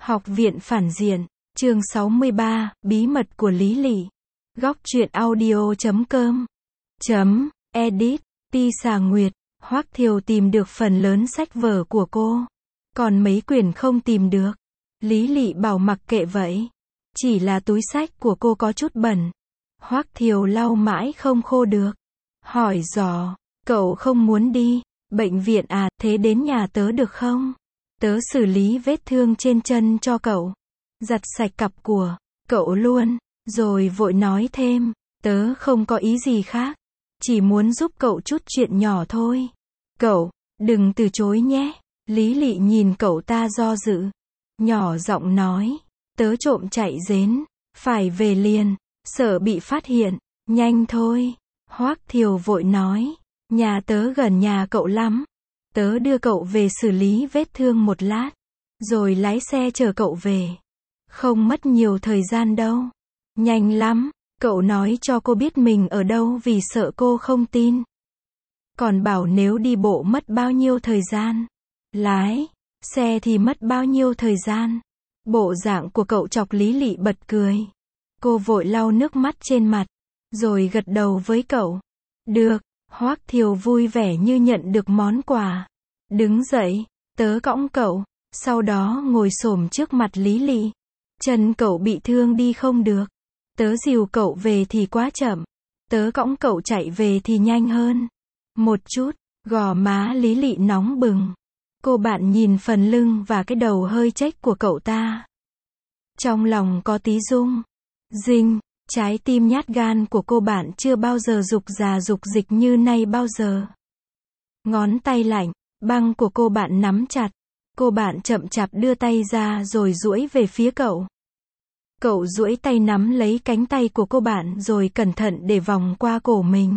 Học viện phản diện, chương 63, bí mật của Lý Lị. Góc truyện audio.com edit, Ti Xà Nguyệt. Hoắc Thiều tìm được phần lớn sách vở của cô, còn mấy quyển không tìm được. Lý Lị bảo mặc kệ vậy, chỉ là túi sách của cô có chút bẩn. Hoắc Thiều lau mãi không khô được, hỏi dò, cậu không muốn đi bệnh viện à, thế đến nhà tớ được không? Tớ xử lý vết thương trên chân cho cậu, giặt sạch cặp của cậu luôn. Rồi vội nói thêm, tớ không có ý gì khác, chỉ muốn giúp cậu chút chuyện nhỏ thôi. Cậu, đừng từ chối nhé. Lý Lị nhìn cậu ta do dự, nhỏ giọng nói, tớ trộm chạy đến, phải về liền, sợ bị phát hiện. Nhanh thôi. Hoắc Thiều vội nói, nhà tớ gần nhà cậu lắm, tớ đưa cậu về xử lý vết thương một lát, rồi lái xe chở cậu về. Không mất nhiều thời gian đâu. Nhanh lắm. Cậu nói cho cô biết mình ở đâu vì sợ cô không tin. Còn bảo nếu đi bộ mất bao nhiêu thời gian, lái xe thì mất bao nhiêu thời gian. Bộ dạng của cậu chọc Lý Lị bật cười. Cô vội lau nước mắt trên mặt, rồi gật đầu với cậu. Được. Hoắc Thiều vui vẻ như nhận được món quà. Đứng dậy, tớ cõng cậu, sau đó ngồi xổm trước mặt Lý Lị. Chân cậu bị thương đi không được, tớ dìu cậu về thì quá chậm, tớ cõng cậu chạy về thì nhanh hơn một chút. Gò má Lý Lị nóng bừng. Cô bạn nhìn phần lưng và cái đầu hơi chếch của cậu ta, trong lòng có tí rung rinh. Trái tim nhát gan của cô bạn chưa bao giờ rục rà rục dịch như nay bao giờ. Ngón tay lạnh băng của cô bạn nắm chặt. Cô bạn chậm chạp đưa tay ra rồi duỗi về phía cậu. Cậu duỗi tay nắm lấy cánh tay của cô bạn rồi cẩn thận để vòng qua cổ mình.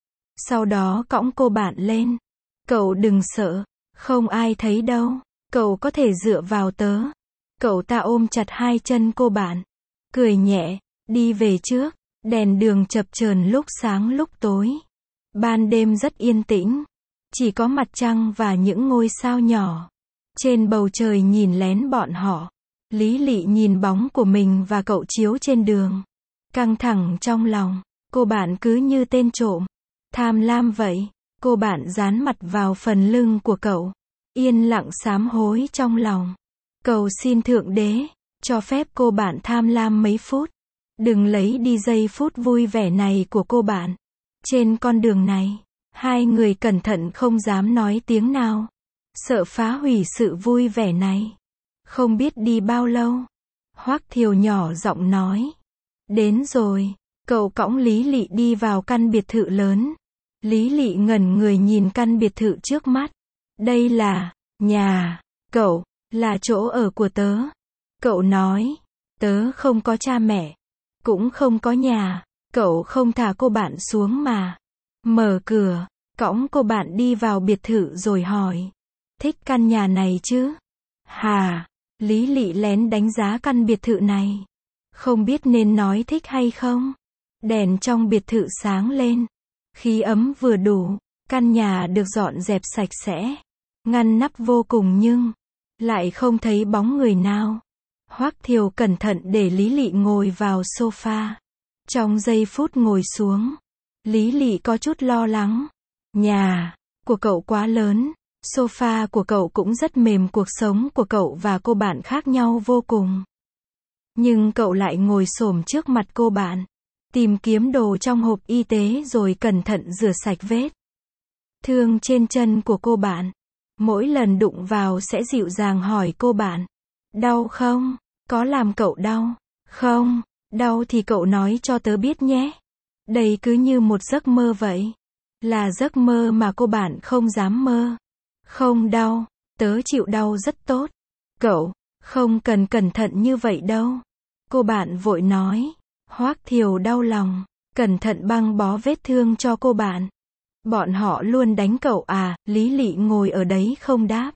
Sau đó cõng cô bạn lên. Cậu đừng sợ, không ai thấy đâu, cậu có thể dựa vào tớ. Cậu ta ôm chặt hai chân cô bạn, cười nhẹ, đi về trước. Đèn đường chập chờn lúc sáng lúc tối. Ban đêm rất yên tĩnh, chỉ có mặt trăng và những ngôi sao nhỏ trên bầu trời nhìn lén bọn họ. Lý Lị nhìn bóng của mình và cậu chiếu trên đường, căng thẳng trong lòng. Cô bạn cứ như tên trộm, tham lam vậy. Cô bạn dán mặt vào phần lưng của cậu, yên lặng sám hối trong lòng. Cầu xin Thượng Đế, cho phép cô bạn tham lam mấy phút. Đừng lấy đi giây phút vui vẻ này của cô bạn. Trên con đường này, hai người cẩn thận không dám nói tiếng nào, sợ phá hủy sự vui vẻ này. Không biết đi bao lâu, Hoắc Thiều nhỏ giọng nói, đến rồi. Cậu cõng Lý Lị đi vào căn biệt thự lớn. Lý Lị ngẩn người nhìn căn biệt thự trước mắt. Đây là nhà cậu, là chỗ ở của tớ. Cậu nói, tớ không có cha mẹ, cũng không có nhà. Cậu không thả cô bạn xuống mà mở cửa, cõng cô bạn đi vào biệt thự rồi hỏi, thích căn nhà này chứ? Hà. Lý Lị lén đánh giá căn biệt thự này, không biết nên nói thích hay không. Đèn trong biệt thự sáng lên, khí ấm vừa đủ. Căn nhà được dọn dẹp sạch sẽ, ngăn nắp vô cùng nhưng lại không thấy bóng người nào. Hoắc Thiều cẩn thận để Lý Lị ngồi vào sofa. Trong giây phút ngồi xuống, Lý Lị có chút lo lắng. Nhà của cậu quá lớn, sofa của cậu cũng rất mềm. Cuộc sống của cậu và cô bạn khác nhau vô cùng. Nhưng cậu lại ngồi xổm trước mặt cô bạn, tìm kiếm đồ trong hộp y tế rồi cẩn thận rửa sạch vết thương trên chân của cô bạn. Mỗi lần đụng vào sẽ dịu dàng hỏi cô bạn, đau không? Có làm cậu đau không? Đau thì cậu nói cho tớ biết nhé. Đây cứ như một giấc mơ vậy. Là giấc mơ mà cô bạn không dám mơ. Không đau, tớ chịu đau rất tốt. Cậu không cần cẩn thận như vậy đâu. Cô bạn vội nói. Hoắc Thiều đau lòng, cẩn thận băng bó vết thương cho cô bạn. Bọn họ luôn đánh cậu à? Lý Lị ngồi ở đấy không đáp.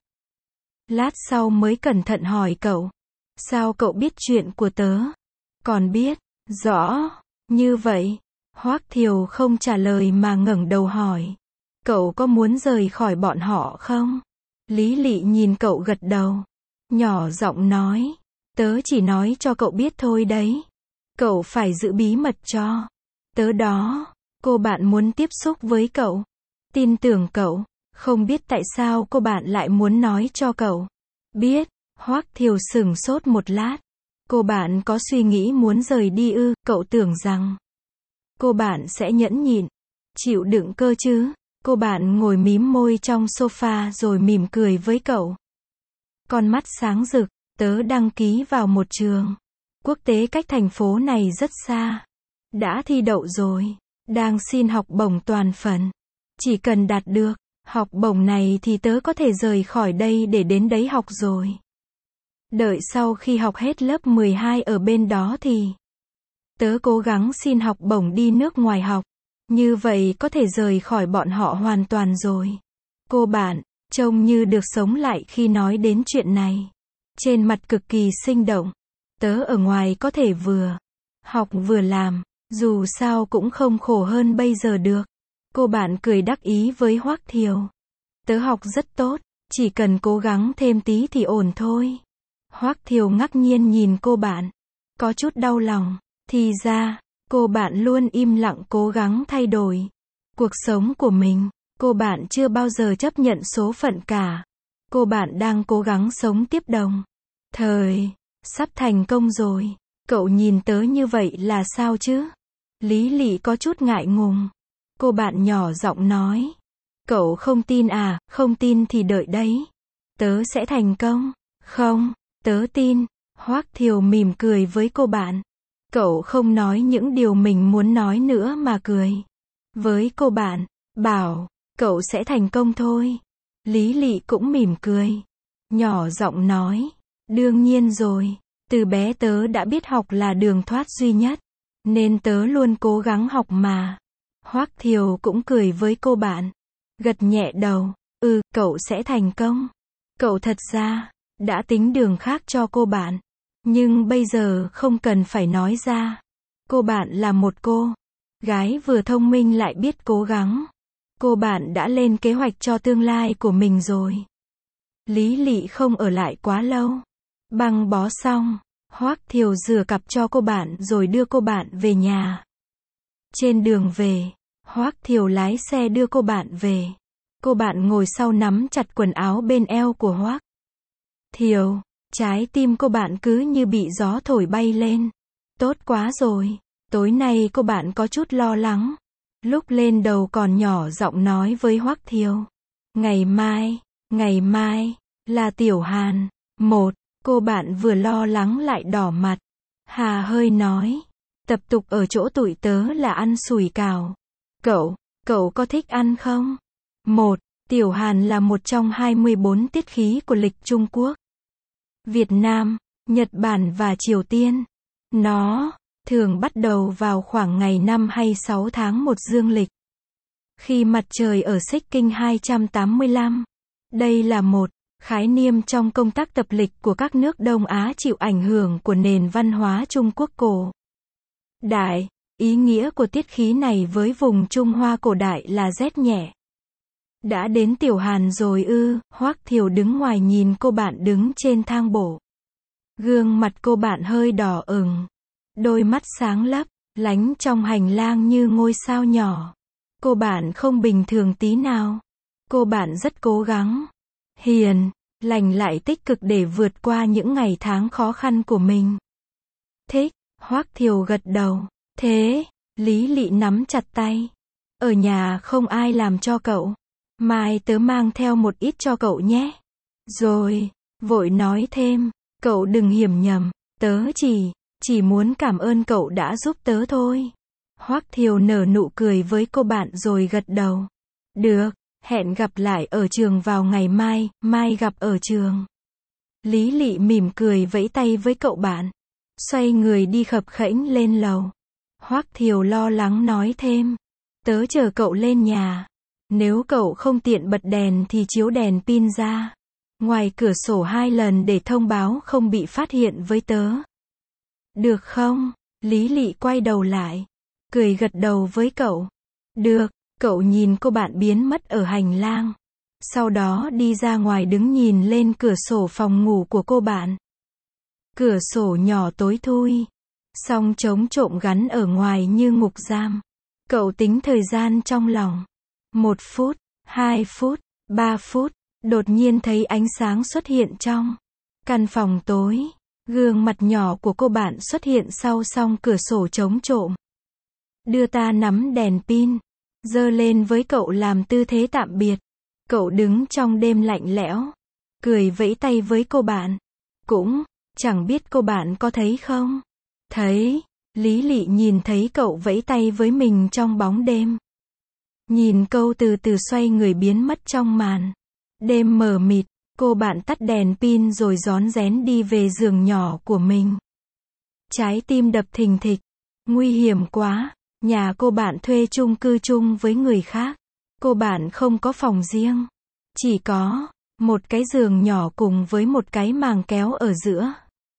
Lát sau mới cẩn thận hỏi cậu, sao cậu biết chuyện của tớ? Còn biết rõ như vậy? Hoắc Thiều không trả lời mà ngẩng đầu hỏi, cậu có muốn rời khỏi bọn họ không? Lý Lị nhìn cậu gật đầu, nhỏ giọng nói, Tớ chỉ nói cho cậu biết thôi đấy. Cậu phải giữ bí mật cho tớ đó. Cô bạn muốn tiếp xúc với cậu. Tin tưởng cậu. Không biết tại sao cô bạn lại muốn nói cho cậu biết. Hoắc Thiều sửng sốt một lát. Cô bạn có suy nghĩ muốn rời đi ư? Cậu tưởng rằng cô bạn sẽ nhẫn nhịn, chịu đựng cơ chứ? Cô bạn ngồi mím môi trong sofa rồi mỉm cười với cậu. Con mắt sáng rực. Tớ đăng ký vào một trường quốc tế cách thành phố này rất xa. Đã thi đậu rồi. Đang xin học bổng toàn phần. Chỉ cần đạt được học bổng này thì tớ có thể rời khỏi đây để đến đấy học rồi. Đợi sau khi học hết lớp 12 ở bên đó thì tớ cố gắng xin học bổng đi nước ngoài học. Như vậy có thể rời khỏi bọn họ hoàn toàn rồi. Cô bạn trông như được sống lại khi nói đến chuyện này. Trên mặt cực kỳ sinh động. Tớ ở ngoài có thể vừa học vừa làm. Dù sao cũng không khổ hơn bây giờ được. Cô bạn cười đắc ý với Hoắc Thiều. Tớ học rất tốt. Chỉ cần cố gắng thêm tí thì ổn thôi. Hoắc Thiều ngạc nhiên nhìn cô bạn. Có chút đau lòng. Thì ra, cô bạn luôn im lặng cố gắng thay đổi cuộc sống của mình. Cô bạn chưa bao giờ chấp nhận số phận cả. Cô bạn đang cố gắng sống tiếp đồng thời. Sắp thành công rồi. Cậu nhìn tớ như vậy là sao chứ? Lý Lị có chút ngại ngùng. Cô bạn nhỏ giọng nói. Cậu không tin à? Không tin thì đợi đấy. Tớ sẽ thành công. Không, tớ tin. Hoắc Thiều mỉm cười với cô bạn. Cậu không nói những điều mình muốn nói nữa mà cười với cô bạn. Bảo, cậu sẽ thành công thôi. Lý Lị cũng mỉm cười. Nhỏ giọng nói. Đương nhiên rồi. Từ bé tớ đã biết học là đường thoát duy nhất. Nên tớ luôn cố gắng học mà. Hoắc Thiều cũng cười với cô bạn. Gật nhẹ đầu. Cậu sẽ thành công. Cậu thật ra đã tính đường khác cho cô bạn. Nhưng bây giờ không cần phải nói ra. Cô bạn là một cô gái vừa thông minh lại biết cố gắng. Cô bạn đã lên kế hoạch cho tương lai của mình rồi. Lý Lị không ở lại quá lâu. Băng bó xong, Hoắc Thiều rửa cặp cho cô bạn rồi đưa cô bạn về nhà. Trên đường về, Hoắc Thiều lái xe đưa cô bạn về. Cô bạn ngồi sau nắm chặt quần áo bên eo của Hoắc Thiều. Trái tim cô bạn cứ như bị gió thổi bay lên. Tốt quá rồi. Tối nay cô bạn có chút lo lắng. Lúc lên đầu còn nhỏ giọng nói với Hoắc Thiều. Ngày mai, là Tiểu Hàn. Cô bạn vừa lo lắng lại đỏ mặt. Hà hơi nói. Tập tục ở chỗ tụi tớ là ăn sủi cảo. Cậu có thích ăn không? Tiểu Hàn là một trong 24 tiết khí của lịch Trung Quốc, Việt Nam, Nhật Bản và Triều Tiên. Nó thường bắt đầu vào khoảng ngày 5 hay 6 tháng 1 dương lịch. Khi mặt trời ở xích kinh 285. Đây là một khái niệm trong công tác tập lịch của các nước Đông Á chịu ảnh hưởng của nền văn hóa Trung Quốc cổ đại. Ý nghĩa của tiết khí này với vùng Trung Hoa cổ đại là rét nhẹ. Đã đến Tiểu Hàn rồi ư? Hoắc Thiều đứng ngoài nhìn cô bạn đứng trên thang bộ. Gương mặt cô bạn hơi đỏ ửng. Đôi mắt sáng lấp, lánh trong hành lang như ngôi sao nhỏ. Cô bạn không bình thường tí nào. Cô bạn rất cố gắng, hiền lành lại tích cực để vượt qua những ngày tháng khó khăn của mình. Thích. Hoắc Thiều gật đầu. Thế, Lý Lị nắm chặt tay. Ở nhà không ai làm cho cậu. Mai tớ mang theo một ít cho cậu nhé. Rồi, vội nói thêm. Cậu đừng hiểu nhầm. Tớ chỉ muốn cảm ơn cậu đã giúp tớ thôi. Hoắc Thiều nở nụ cười với cô bạn rồi gật đầu. Được, hẹn gặp lại ở trường vào ngày mai gặp ở trường. Lý Lị mỉm cười vẫy tay với cậu bạn. Xoay người đi khập khẽnh lên lầu. Hoắc Thiều lo lắng nói thêm. Tớ chờ cậu lên nhà. Nếu cậu không tiện bật đèn thì chiếu đèn pin ra ngoài cửa sổ 2 lần để thông báo không bị phát hiện với tớ. Được không? Lý Lị quay đầu lại, cười gật đầu với cậu. Được. Cậu nhìn cô bạn biến mất ở hành lang. Sau đó đi ra ngoài đứng nhìn lên cửa sổ phòng ngủ của cô bạn. Cửa sổ nhỏ tối thui. Song chống trộm gắn ở ngoài như ngục giam. Cậu tính thời gian trong lòng. 1 phút, 2 phút, 3 phút. Đột nhiên thấy ánh sáng xuất hiện trong căn phòng tối. Gương mặt nhỏ của cô bạn xuất hiện sau song cửa sổ chống trộm. Đưa ta nắm đèn pin. Giơ lên với cậu làm tư thế tạm biệt. Cậu đứng trong đêm lạnh lẽo. Cười vẫy tay với cô bạn. Cũng, chẳng biết cô bạn có thấy không? Thấy. Lý Lị nhìn thấy cậu vẫy tay với mình trong bóng đêm. Nhìn câu từ từ xoay người biến mất trong màn đêm mờ mịt, cô bạn tắt đèn pin rồi rón rén đi về giường nhỏ của mình. Trái tim đập thình thịch. Nguy hiểm quá, nhà cô bạn thuê chung cư chung với người khác. Cô bạn không có phòng riêng. Chỉ có một cái giường nhỏ cùng với một cái màng kéo ở giữa.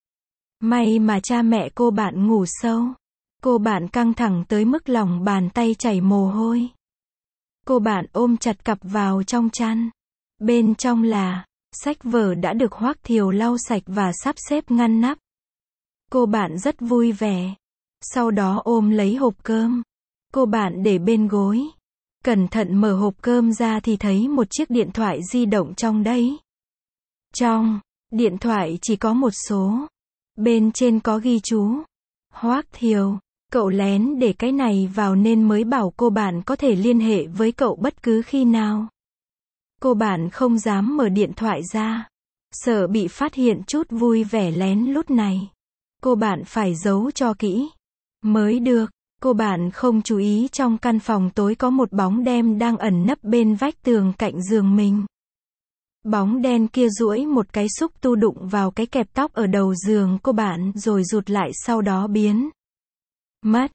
May mà cha mẹ cô bạn ngủ sâu. Cô bạn căng thẳng tới mức lòng bàn tay chảy mồ hôi. Cô bạn ôm chặt cặp vào trong chăn. Bên trong là sách vở đã được Hoắc Thiều lau sạch và sắp xếp ngăn nắp. Cô bạn rất vui vẻ. Sau đó ôm lấy hộp cơm. Cô bạn để bên gối. Cẩn thận mở hộp cơm ra thì thấy một chiếc điện thoại di động trong đấy. Trong điện thoại chỉ có một số. Bên trên có ghi chú. Hoắc Thiều, cậu lén để cái này vào nên mới bảo cô bạn có thể liên hệ với cậu bất cứ khi nào. Cô bạn không dám mở điện thoại ra. Sợ bị phát hiện chút vui vẻ lén lút này. Cô bạn phải giấu cho kỹ. Mới được. Cô bạn không chú ý trong căn phòng tối có một bóng đen đang ẩn nấp bên vách tường cạnh giường mình. Bóng đen kia duỗi một cái xúc tu đụng vào cái kẹp tóc ở đầu giường cô bạn rồi rụt lại sau đó biến mất.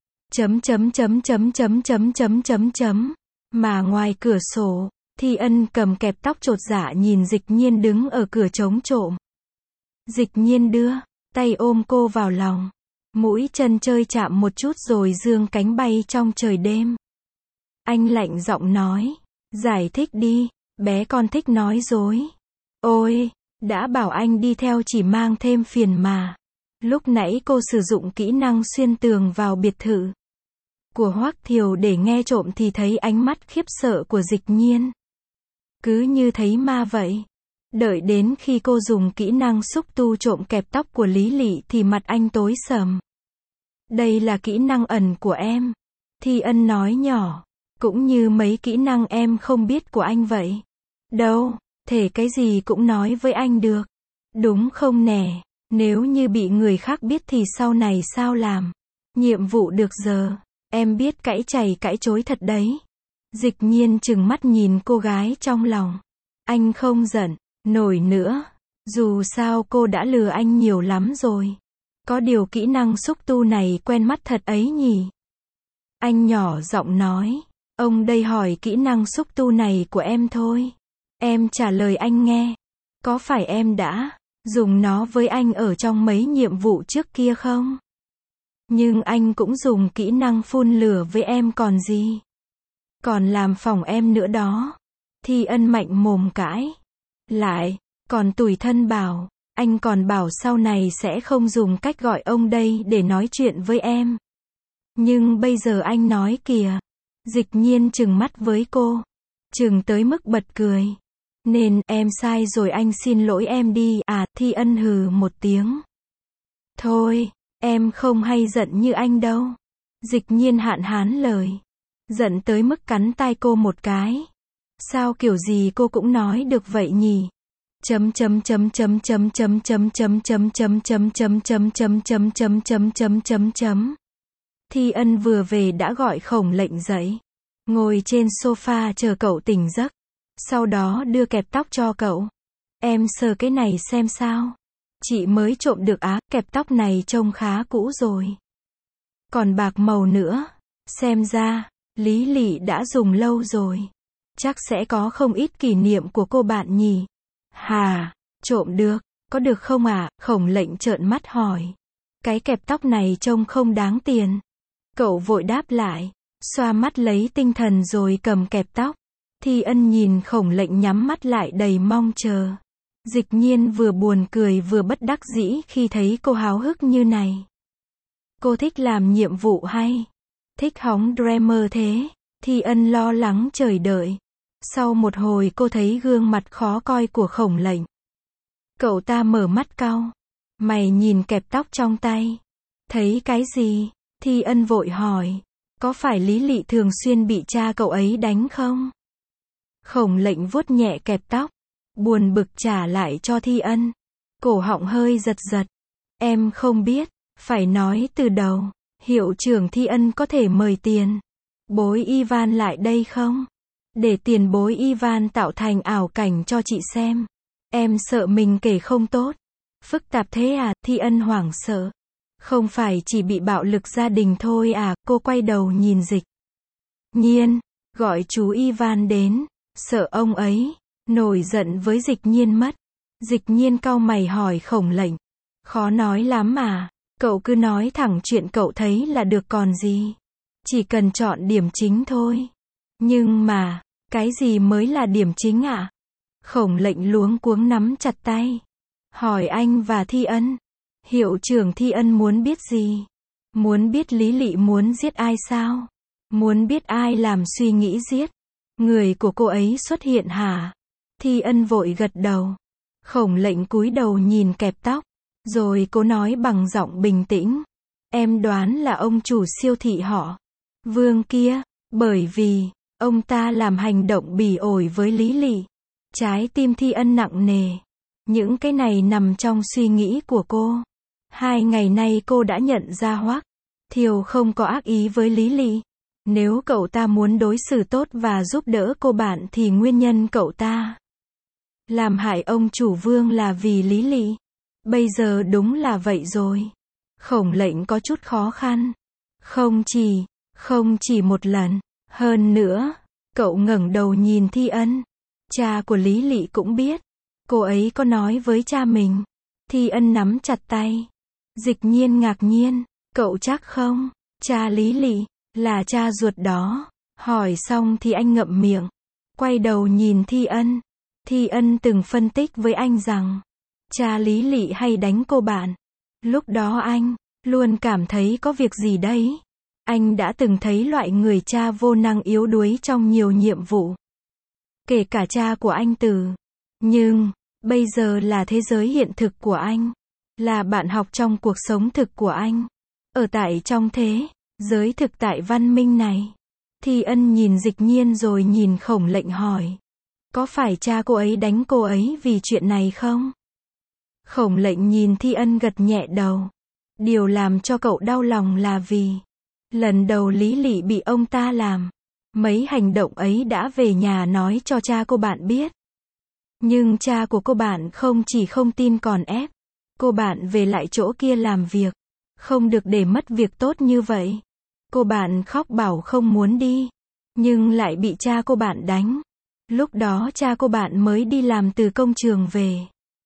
Mà ngoài cửa sổ, Thi Ân cầm kẹp tóc chột dạ nhìn Dịch Nhiên đứng ở cửa chống trộm. Dịch Nhiên đưa tay ôm cô vào lòng. Mũi chân chơi chạm một chút rồi dương cánh bay trong trời đêm. Anh lạnh giọng nói. Giải thích đi, bé con thích nói dối. Ôi, đã bảo anh đi theo chỉ mang thêm phiền mà. Lúc nãy cô sử dụng kỹ năng xuyên tường vào biệt thự của Hoắc Thiều để nghe trộm thì thấy ánh mắt khiếp sợ của Dịch Nhiên. Cứ như thấy ma vậy. Đợi đến khi cô dùng kỹ năng xúc tu trộm kẹp tóc của Lý Lị thì mặt anh tối sầm. Đây là kỹ năng ẩn của em. Thi Ân nói nhỏ. Cũng như mấy kỹ năng em không biết của anh vậy. Đâu, thể cái gì cũng nói với anh được. Đúng không nè, nếu như bị người khác biết thì sau này sao làm? Nhiệm vụ được giờ, em biết cãi chày cãi chối thật đấy. Dịch Nhiên trừng mắt nhìn cô gái trong lòng. Anh không giận nổi nữa. Dù sao cô đã lừa anh nhiều lắm rồi. Có điều kỹ năng xúc tu này quen mắt thật ấy nhỉ. Anh nhỏ giọng nói. Ông đây hỏi kỹ năng xúc tu này của em thôi. Em trả lời anh nghe. Có phải em đã dùng nó với anh ở trong mấy nhiệm vụ trước kia không? Nhưng anh cũng dùng kỹ năng phun lửa với em còn gì. Còn làm phỏng em nữa đó. Thi Ân mạnh mồm cãi. Lại, còn tủi thân bảo. Anh còn bảo sau này sẽ không dùng cách gọi ông đây để nói chuyện với em. Nhưng bây giờ anh nói kìa. Dịch Nhiên trừng mắt với cô. Trừng tới mức bật cười. Nên, em sai rồi anh xin lỗi em đi. À, Thi Ân hừ một tiếng. Thôi, em không hay giận như anh đâu. Dịch Nhiên hạn hán lời. Giận tới mức cắn tai cô một cái. Sao kiểu gì cô cũng nói được vậy nhỉ? Thi Ân vừa về đã gọi Khổng Lệnh dậy. Ngồi trên sofa chờ cậu tỉnh giấc. Sau đó đưa kẹp tóc cho cậu. Em sờ cái này xem sao. Chị mới trộm được á, kẹp tóc này trông khá cũ rồi. Còn bạc màu nữa. Xem ra, Lý Lị đã dùng lâu rồi. Chắc sẽ có không ít kỷ niệm của cô bạn nhỉ. Hà, trộm được, có được không à? Khổng Lệnh trợn mắt hỏi. Cái kẹp tóc này trông không đáng tiền. Cậu vội đáp lại. Xoa mắt lấy tinh thần rồi cầm kẹp tóc. Thi Ân nhìn Khổng Lệnh nhắm mắt lại đầy mong chờ. Dịch Nhiên vừa buồn cười vừa bất đắc dĩ khi thấy cô háo hức như này. Cô thích làm nhiệm vụ hay? Thích hóng drama thế? Thi Ân lo lắng chờ đợi. Sau một hồi cô thấy gương mặt khó coi của Khổng Lệnh. Cậu ta mở mắt cau. Mày nhìn kẹp tóc trong tay. Thấy cái gì? Thi Ân vội hỏi. Có phải Lý Lị thường xuyên bị cha cậu ấy đánh không? Khổng Lệnh vuốt nhẹ kẹp tóc. Buồn bực trả lại cho Thi Ân. Cổ họng hơi giật giật. Em không biết. Phải nói từ đầu. Hiệu trưởng Thi Ân có thể mời tiền bối Ivan lại đây không? Để tiền bối Ivan tạo thành ảo cảnh cho chị xem. Em sợ mình kể không tốt. Phức tạp thế à? Thi Ân hoảng sợ. Không phải chỉ bị bạo lực gia đình thôi à? Cô quay đầu nhìn Dịch Nhiên. Gọi chú Ivan đến. Sợ ông ấy nổi giận với Dịch Nhiên mất. Dịch Nhiên cau mày hỏi Khổng Lệnh. Khó nói lắm mà. Cậu cứ nói thẳng chuyện cậu thấy là được còn gì. Chỉ cần chọn điểm chính thôi. Nhưng mà, cái gì mới là điểm chính ạ? Khổng Lệnh luống cuống nắm chặt tay. Hỏi anh và Thi Ân. Hiệu trưởng Thi Ân muốn biết gì? Muốn biết Lý Lị muốn giết ai sao? Muốn biết ai làm suy nghĩ giết? Người của cô ấy xuất hiện hả? Thi Ân vội gật đầu. Khổng Lệnh cúi đầu nhìn kẹp tóc. Rồi cô nói bằng giọng bình tĩnh. Em đoán là ông chủ siêu thị họ Vương kia. Bởi vì ông ta làm hành động bỉ ổi với Lý Lị. Trái tim Thi Ân nặng nề. Những cái này nằm trong suy nghĩ của cô. 2 ngày nay cô đã nhận ra Hoắc Thiều không có ác ý với Lý Lị. Nếu cậu ta muốn đối xử tốt và giúp đỡ cô bạn thì nguyên nhân cậu ta làm hại ông chủ Vương là vì Lý Lị. Bây giờ đúng là vậy rồi. Khổng Lệnh có chút khó khăn. Không chỉ một lần. Hơn nữa, cậu ngẩng đầu nhìn Thi Ân. Cha của Lý Lị cũng biết. Cô ấy có nói với cha mình. Thi Ân nắm chặt tay. Dịch Nhiên ngạc nhiên. Cậu chắc không? Cha Lý Lị, là cha ruột đó. Hỏi xong thì anh ngậm miệng. Quay đầu nhìn Thi Ân. Thi Ân từng phân tích với anh rằng cha Lý Lị hay đánh cô bạn. Lúc đó anh luôn cảm thấy có việc gì đấy. Anh đã từng thấy loại người cha vô năng yếu đuối trong nhiều nhiệm vụ. Kể cả cha của anh Từ. Nhưng, bây giờ là thế giới hiện thực của anh. Là bạn học trong cuộc sống thực của anh. Ở tại trong thế giới thực tại văn minh này. Thi Ân nhìn Dịch Nhiên rồi nhìn Khổng Lệnh hỏi. Có phải cha cô ấy đánh cô ấy vì chuyện này không? Khổng Lệnh nhìn Thi Ân gật nhẹ đầu. Điều làm cho cậu đau lòng là vì lần đầu Lý Lị bị ông ta làm. Mấy hành động ấy đã về nhà nói cho cha cô bạn biết. Nhưng cha của cô bạn không chỉ không tin còn ép cô bạn về lại chỗ kia làm việc. Không được để mất việc tốt như vậy. Cô bạn khóc bảo không muốn đi. Nhưng lại bị cha cô bạn đánh. Lúc đó cha cô bạn mới đi làm từ công trường về.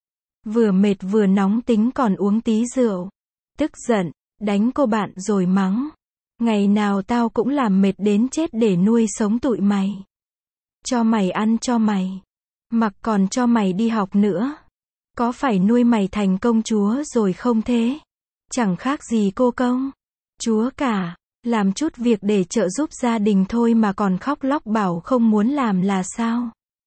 Vừa mệt vừa nóng tính còn uống tí rượu. Tức giận, đánh cô bạn rồi mắng. Ngày nào tao cũng làm mệt đến chết để nuôi sống tụi mày. Cho mày ăn cho mày mặc còn cho mày đi học nữa. Có phải nuôi mày thành công chúa rồi không thế? Chẳng khác gì cô công chúa cả. Làm chút việc để trợ giúp gia đình thôi mà còn khóc lóc bảo không muốn làm là sao?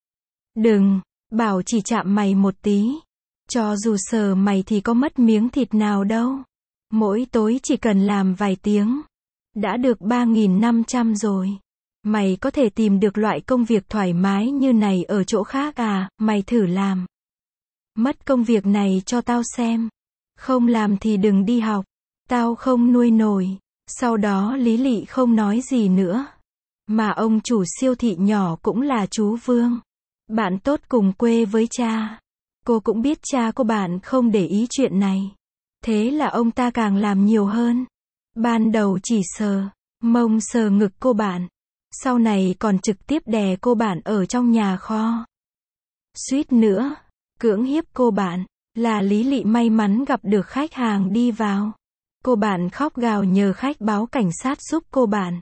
Đừng, bảo chỉ chạm mày một tí. Cho dù sờ mày thì có mất miếng thịt nào đâu. Mỗi tối chỉ cần làm vài tiếng. Đã được 3.500 rồi. Mày có thể tìm được loại công việc thoải mái như này ở chỗ khác à? Mày thử làm. Mất công việc này cho tao xem. Không làm thì đừng đi học. Tao không nuôi nổi. Sau đó Lý Lị không nói gì nữa. Mà ông chủ siêu thị nhỏ cũng là chú Vương. Bạn tốt cùng quê với cha. Cô cũng biết cha cô bạn không để ý chuyện này. Thế là ông ta càng làm nhiều hơn. Ban đầu chỉ sờ mông sờ ngực cô bạn. Sau này còn trực tiếp đè cô bạn ở trong nhà kho. Suýt nữa cưỡng hiếp cô bạn. Là Lý Lị may mắn gặp được khách hàng đi vào. Cô bạn khóc gào nhờ khách báo cảnh sát giúp cô bạn.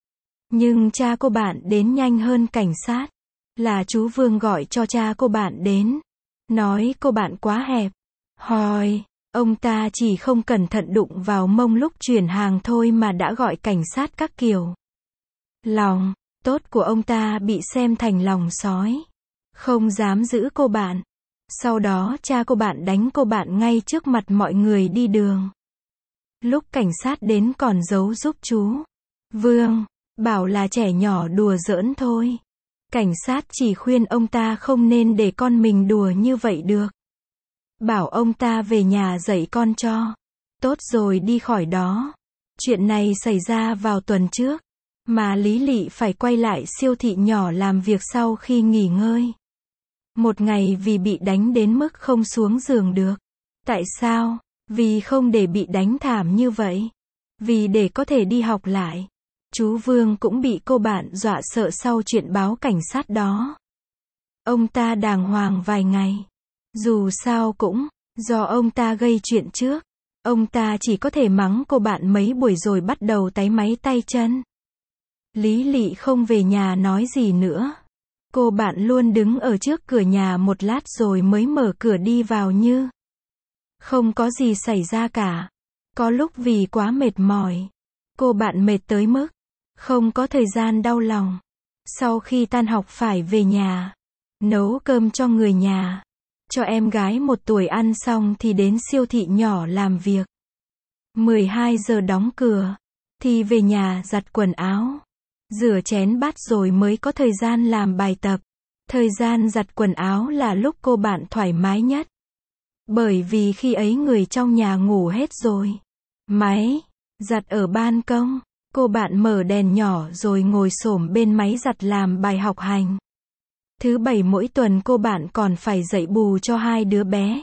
Nhưng cha cô bạn đến nhanh hơn cảnh sát. Là chú Vương gọi cho cha cô bạn đến. nói cô bạn quá hẹp. Hoi, ông ta chỉ không cẩn thận đụng vào mông lúc chuyển hàng thôi mà đã gọi cảnh sát các kiểu. Lòng tốt của ông ta bị xem thành lòng sói. Không dám giữ cô bạn. Sau đó cha cô bạn đánh cô bạn ngay trước mặt mọi người đi đường. Lúc cảnh sát đến còn giấu giúp chú Vương, bảo là trẻ nhỏ đùa giỡn thôi. Cảnh sát chỉ khuyên ông ta không nên để con mình đùa như vậy được. Bảo ông ta về nhà dạy con cho tốt rồi đi khỏi đó. Chuyện này xảy ra vào tuần trước, mà Lý Lị phải quay lại siêu thị nhỏ làm việc sau khi nghỉ ngơi. Một ngày vì bị đánh đến mức không xuống giường được. Tại sao? Vì không để bị đánh thảm như vậy. Vì để có thể đi học lại. Chú Vương cũng bị cô bạn dọa sợ sau chuyện báo cảnh sát đó. Ông ta đàng hoàng vài ngày. Dù sao cũng, do ông ta gây chuyện trước. Ông ta chỉ có thể mắng cô bạn mấy buổi rồi bắt đầu táy máy tay chân. Lý Lị không về nhà nói gì nữa. Cô bạn luôn đứng ở trước cửa nhà một lát rồi mới mở cửa đi vào như không có gì xảy ra cả. Có lúc vì quá mệt mỏi, cô bạn mệt tới mức không có thời gian đau lòng. Sau khi tan học phải về nhà, nấu cơm cho người nhà, cho em gái 1 tuổi ăn xong thì đến siêu thị nhỏ làm việc. 12 giờ đóng cửa, thì về nhà giặt quần áo, rửa chén bát rồi mới có thời gian làm bài tập. Thời gian giặt quần áo là lúc cô bạn thoải mái nhất. Bởi vì khi ấy người trong nhà ngủ hết rồi. Máy giặt ở ban công, cô bạn mở đèn nhỏ rồi ngồi xổm bên máy giặt làm bài học hành. Thứ Bảy mỗi tuần cô bạn còn phải dạy bù cho 2 đứa bé.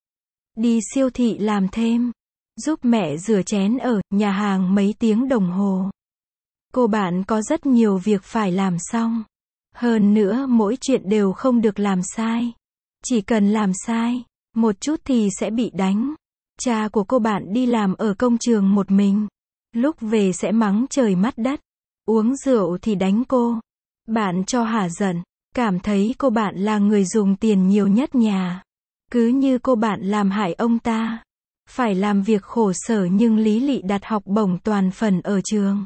Đi siêu thị làm thêm, giúp mẹ rửa chén ở nhà hàng mấy tiếng đồng hồ. Cô bạn có rất nhiều việc phải làm xong. Hơn nữa mỗi chuyện đều không được làm sai. Chỉ cần làm sai một chút thì sẽ bị đánh. Cha của cô bạn đi làm ở công trường một mình. Lúc về sẽ mắng trời mắt đất. Uống rượu thì đánh cô. Bạn cho hả giận. Cảm thấy cô bạn là người dùng tiền nhiều nhất nhà. Cứ như cô bạn làm hại ông ta. Phải làm việc khổ sở nhưng Lý Lị đặt học bổng toàn phần ở trường.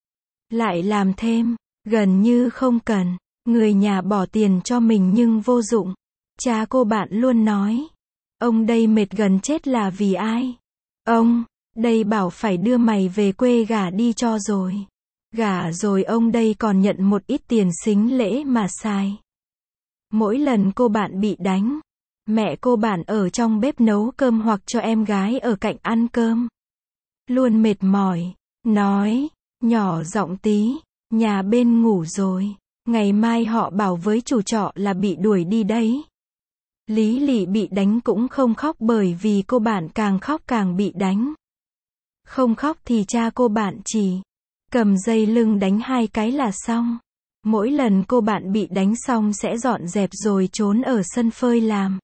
Lại làm thêm, gần như không cần. Người nhà bỏ tiền cho mình nhưng vô dụng. Cha cô bạn luôn nói. Ông đây mệt gần chết là vì ai? Ông đây bảo phải đưa mày về quê gả đi cho rồi. Gả rồi ông đây còn nhận một ít tiền sính lễ mà xài. Mỗi lần cô bạn bị đánh, mẹ cô bạn ở trong bếp nấu cơm hoặc cho em gái ở cạnh ăn cơm. Luôn mệt mỏi, nói, nhỏ giọng tí, nhà bên ngủ rồi. Ngày mai họ bảo với chủ trọ là bị đuổi đi đấy. Lý Lị bị đánh cũng không khóc bởi vì cô bạn càng khóc càng bị đánh. Không khóc thì cha cô bạn chỉ cầm dây lưng đánh 2 cái là xong. Mỗi lần cô bạn bị đánh xong sẽ dọn dẹp rồi trốn ở sân phơi làm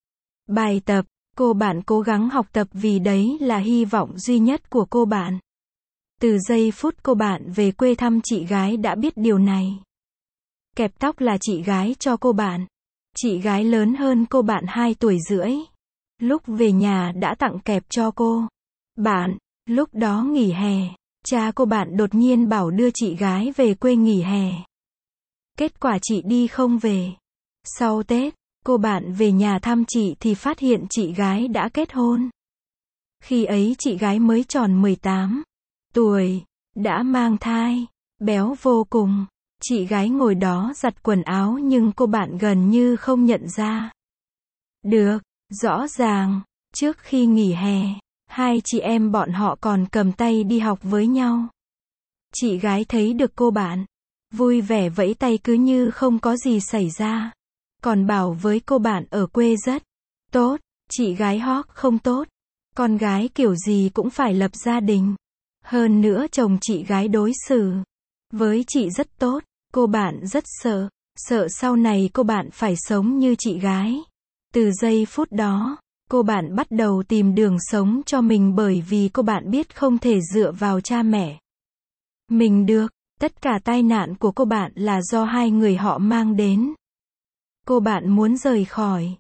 bài tập. Cô bạn cố gắng học tập vì đấy là hy vọng duy nhất của cô bạn. Từ giây phút cô bạn về quê thăm chị gái đã biết điều này. Kẹp tóc là chị gái cho cô bạn. Chị gái lớn hơn cô bạn 2 tuổi rưỡi. Lúc về nhà đã tặng kẹp cho cô bạn. Lúc đó nghỉ hè, cha cô bạn đột nhiên bảo đưa chị gái về quê nghỉ hè. Kết quả chị đi không về. Sau Tết, cô bạn về nhà thăm chị thì phát hiện chị gái đã kết hôn. Khi ấy chị gái mới tròn 18 tuổi, đã mang thai, béo vô cùng. Chị gái ngồi đó giặt quần áo nhưng cô bạn gần như không nhận ra. Được, rõ ràng, trước khi nghỉ hè, 2 chị em bọn họ còn cầm tay đi học với nhau. Chị gái thấy được cô bạn, vui vẻ vẫy tay cứ như không có gì xảy ra. Còn bảo với cô bạn ở quê rất tốt, chị gái hót không tốt. Con gái kiểu gì cũng phải lập gia đình. Hơn nữa chồng chị gái đối xử với chị rất tốt. Cô bạn rất sợ, sợ sau này cô bạn phải sống như chị gái. Từ giây phút đó, cô bạn bắt đầu tìm đường sống cho mình bởi vì cô bạn biết không thể dựa vào cha mẹ mình được. Tất cả tai nạn của cô bạn là do 2 người họ mang đến. Cô bạn muốn rời khỏi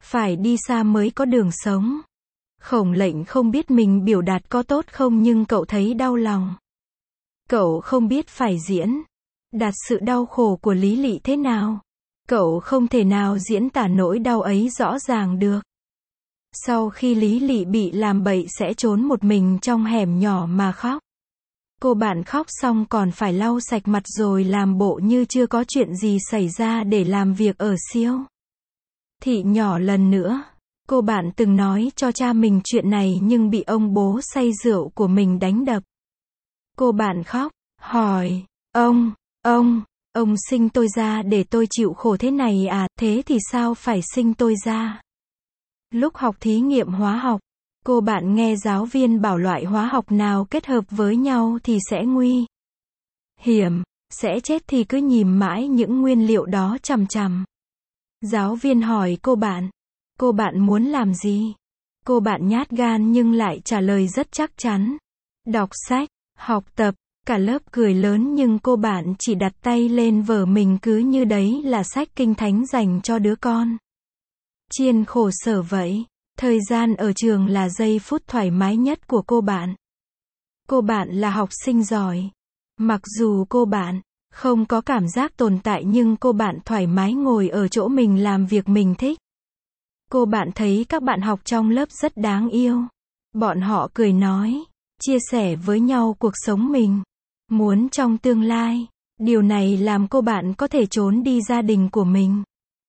Phải đi xa mới có đường sống. Khổng Lệnh không biết mình biểu đạt có tốt không nhưng cậu thấy đau lòng. Cậu không biết phải diễn đạt sự đau khổ của Lý Lị thế nào. Cậu không thể nào diễn tả nỗi đau ấy rõ ràng được. Sau khi Lý Lị bị làm bậy sẽ trốn một mình trong hẻm nhỏ mà khóc. Cô bạn khóc xong còn phải lau sạch mặt rồi làm bộ như chưa có chuyện gì xảy ra để làm việc ở siêu thị nhỏ lần nữa. Cô bạn từng nói cho cha mình chuyện này nhưng bị ông bố say rượu của mình đánh đập. Cô bạn khóc, hỏi, ông sinh tôi ra để tôi chịu khổ thế này à, thế thì sao phải sinh tôi ra? Lúc học thí nghiệm hóa học, cô bạn nghe giáo viên bảo loại hóa học nào kết hợp với nhau thì sẽ nguy hiểm, sẽ chết thì cứ nhìn mãi những nguyên liệu đó chằm chằm. Giáo viên hỏi cô bạn muốn làm gì? Cô bạn nhát gan nhưng lại trả lời rất chắc chắn. Đọc sách, học tập, cả lớp cười lớn nhưng cô bạn chỉ đặt tay lên vở mình cứ như đấy là sách kinh thánh dành cho đứa con chiên khổ sở vậy. Thời gian ở trường là giây phút thoải mái nhất của cô bạn. Cô bạn là học sinh giỏi. Mặc dù cô bạn không có cảm giác tồn tại nhưng cô bạn thoải mái ngồi ở chỗ mình làm việc mình thích. Cô bạn thấy các bạn học trong lớp rất đáng yêu. Bọn họ cười nói, chia sẻ với nhau cuộc sống mình muốn trong tương lai. Điều này làm cô bạn có thể trốn đi gia đình của mình.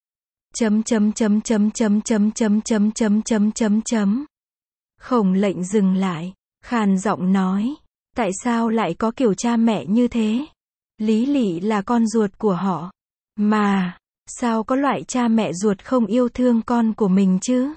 Khổng Lệnh dừng lại, khàn giọng nói, tại sao lại có kiểu cha mẹ như thế? Lý Lị là con ruột của họ. Mà, sao có loại cha mẹ ruột không yêu thương con của mình chứ?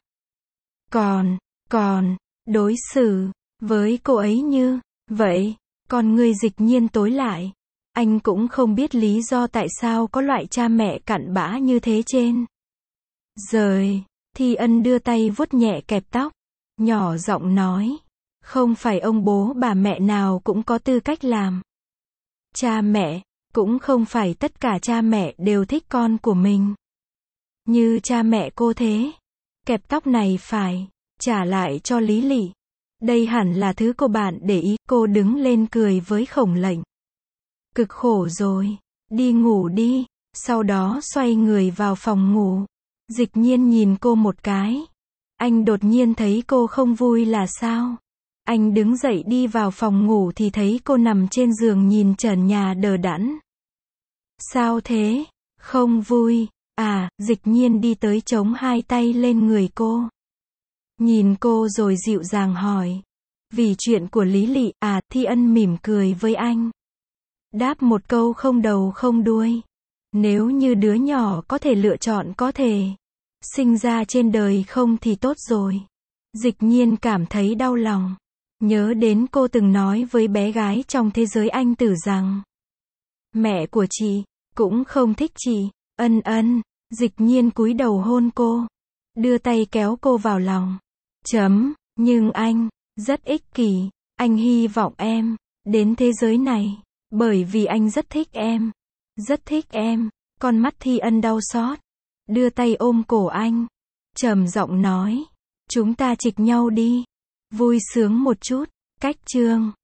Còn, đối xử với cô ấy như vậy, con người Dịch Nhiên tối lại. Anh cũng không biết lý do tại sao có loại cha mẹ cặn bã như thế trên. Rồi, Thi Ân đưa tay vuốt nhẹ kẹp tóc, nhỏ giọng nói, không phải ông bố bà mẹ nào cũng có tư cách làm cha mẹ, cũng không phải tất cả cha mẹ đều thích con của mình như cha mẹ cô thế. Kẹp tóc này phải trả lại cho Lý Lị. Đây hẳn là thứ cô bạn để ý. Cô đứng lên cười với Khổng Lệnh. Cực khổ rồi, đi ngủ đi. Sau đó xoay người vào phòng ngủ. Dịch Nhiên nhìn cô một cái. Anh đột nhiên thấy cô không vui là sao? Anh đứng dậy đi vào phòng ngủ thì thấy cô nằm trên giường nhìn trần nhà đờ đẫn. Sao thế? Không vui à? Dịch Nhiên đi tới chống hai tay lên người cô. Nhìn cô rồi dịu dàng hỏi. Vì chuyện của Lý Lị à? Thi Ân mỉm cười với anh. Đáp một câu không đầu không đuôi. Nếu như đứa nhỏ có thể lựa chọn có thể sinh ra trên đời không thì tốt rồi. Dịch Nhiên cảm thấy đau lòng. Nhớ đến cô từng nói với bé gái trong thế giới anh tử rằng mẹ của chị cũng không thích chị. Ân. Dịch Nhiên cúi đầu hôn cô, đưa tay kéo cô vào lòng. Nhưng anh rất ích kỷ. Anh hy vọng em đến thế giới này bởi vì anh rất thích em. Rất thích em. Con mắt Thi Ân đau xót, đưa tay ôm cổ anh, trầm giọng nói, chúng ta chịch nhau đi, vui sướng một chút. Cách chương